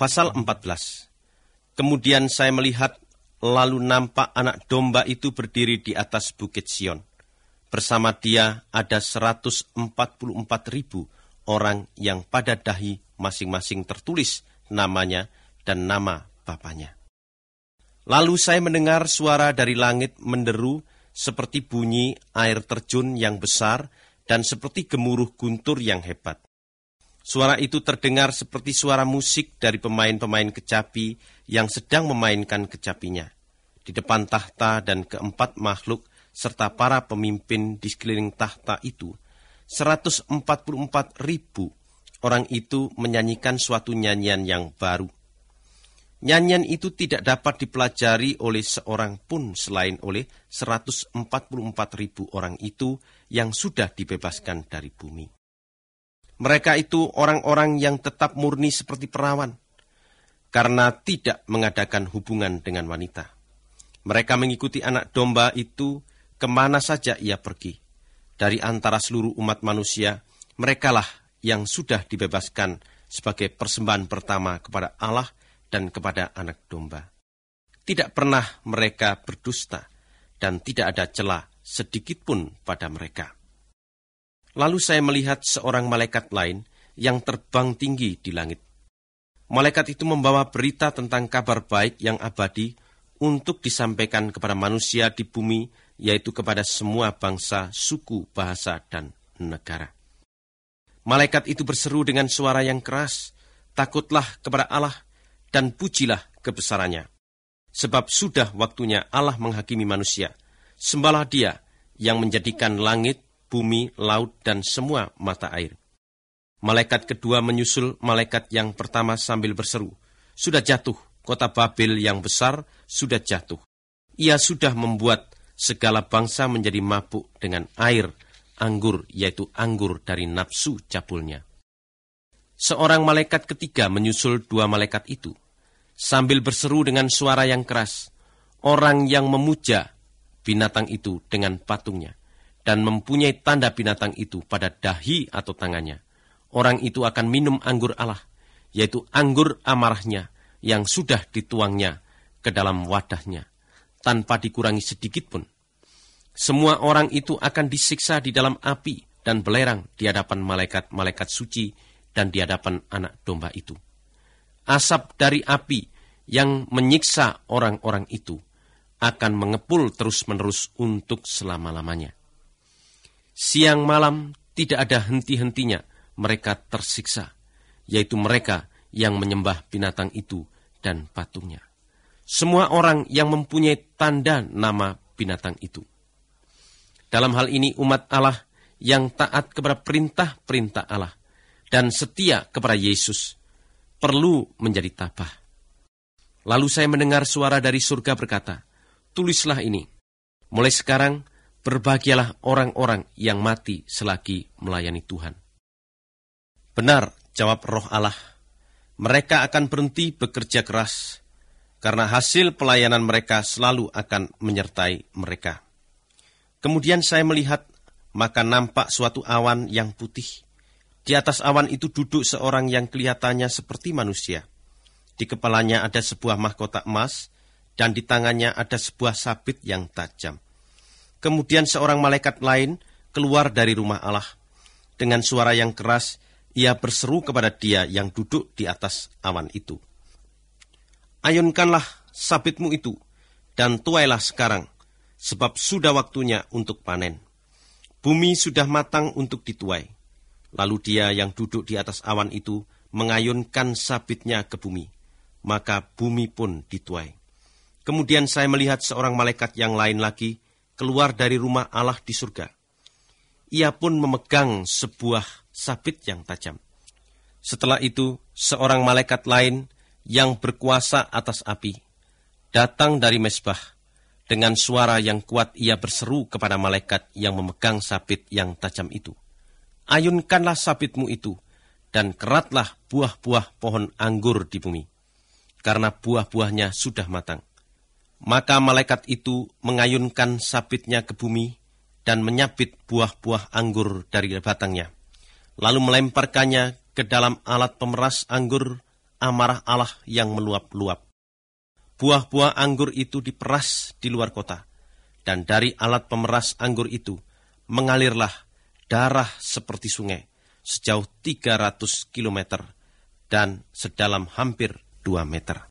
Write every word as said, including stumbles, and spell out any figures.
Pasal empat belas. Kemudian saya melihat, lalu nampak anak domba itu berdiri di atas bukit Sion. Bersama dia ada seratus empat puluh empat ribu orang yang pada dahi masing-masing tertulis namanya dan nama Bapanya. Lalu saya mendengar suara dari langit menderu seperti bunyi air terjun yang besar dan seperti gemuruh guntur yang hebat. Suara itu terdengar seperti suara musik dari pemain-pemain kecapi yang sedang memainkan kecapinya. Di depan tahta dan keempat makhluk serta para pemimpin di sekeliling tahta itu, seratus empat puluh empat ribu orang itu menyanyikan suatu nyanyian yang baru. Nyanyian itu tidak dapat dipelajari oleh seorang pun selain oleh seratus empat puluh empat ribu orang itu yang sudah dibebaskan dari bumi. Mereka itu orang-orang yang tetap murni seperti perawan, karena tidak mengadakan hubungan dengan wanita. Mereka mengikuti anak domba itu kemana saja ia pergi. Dari antara seluruh umat manusia, merekalah yang sudah dibebaskan sebagai persembahan pertama kepada Allah dan kepada anak domba. Tidak pernah mereka berdusta, dan tidak ada celah sedikitpun pada mereka. Lalu saya melihat seorang malaikat lain yang terbang tinggi di langit. Malaikat itu membawa berita tentang kabar baik yang abadi untuk disampaikan kepada manusia di bumi, yaitu kepada semua bangsa, suku, bahasa, dan negara. Malaikat itu berseru dengan suara yang keras, "Takutlah kepada Allah dan pujilah kebesarannya. Sebab sudah waktunya Allah menghakimi manusia. Sembahlah Dia yang menjadikan langit, bumi, laut, dan semua mata air." Malaikat kedua menyusul malaikat yang pertama sambil berseru, "Sudah jatuh, kota Babel yang besar sudah jatuh. Ia sudah membuat segala bangsa menjadi mabuk dengan air anggur, yaitu anggur dari nafsu cabulnya." Seorang malaikat ketiga menyusul dua malaikat itu, sambil berseru dengan suara yang keras, "Orang yang memuja binatang itu dengan patungnya, dan mempunyai tanda binatang itu pada dahi atau tangannya, orang itu akan minum anggur Allah, yaitu anggur amarahnya yang sudah dituangnya ke dalam wadahnya, tanpa dikurangi sedikit pun. Semua orang itu akan disiksa di dalam api dan belerang di hadapan malaikat-malaikat suci dan di hadapan anak domba itu. Asap dari api yang menyiksa orang-orang itu akan mengepul terus-menerus untuk selama-lamanya. Siang malam tidak ada henti-hentinya mereka tersiksa, yaitu mereka yang menyembah binatang itu dan patungnya. Semua orang yang mempunyai tanda nama binatang itu. Dalam hal ini umat Allah yang taat kepada perintah-perintah Allah dan setia kepada Yesus perlu menjadi tabah. Lalu saya mendengar suara dari surga berkata, "Tulislah ini, mulai sekarang berbahagialah orang-orang yang mati selagi melayani Tuhan." Benar, jawab Roh Allah, mereka akan berhenti bekerja keras, karena hasil pelayanan mereka selalu akan menyertai mereka. Kemudian saya melihat, maka nampak suatu awan yang putih. Di atas awan itu duduk seorang yang kelihatannya seperti manusia. Di kepalanya ada sebuah mahkota emas, dan di tangannya ada sebuah sabit yang tajam. Kemudian seorang malaikat lain keluar dari rumah Allah. Dengan suara yang keras, ia berseru kepada dia yang duduk di atas awan itu, "Ayunkanlah sabitmu itu, dan tuailah sekarang, sebab sudah waktunya untuk panen. Bumi sudah matang untuk dituai." Lalu dia yang duduk di atas awan itu mengayunkan sabitnya ke bumi, maka bumi pun dituai. Kemudian saya melihat seorang malaikat yang lain lagi keluar dari rumah Allah di surga. Ia pun memegang sebuah sabit yang tajam. Setelah itu, seorang malaikat lain yang berkuasa atas api datang dari mezbah. Dengan suara yang kuat ia berseru kepada malaikat yang memegang sabit yang tajam itu, "Ayunkanlah sabitmu itu, dan keratlah buah-buah pohon anggur di bumi, karena buah-buahnya sudah matang." Maka malaikat itu mengayunkan sabitnya ke bumi dan menyabit buah-buah anggur dari batangnya, lalu melemparkannya ke dalam alat pemeras anggur amarah Allah yang meluap-luap. Buah-buah anggur itu diperas di luar kota, dan dari alat pemeras anggur itu mengalirlah darah seperti sungai sejauh tiga ratus kilometer dan sedalam hampir dua meter.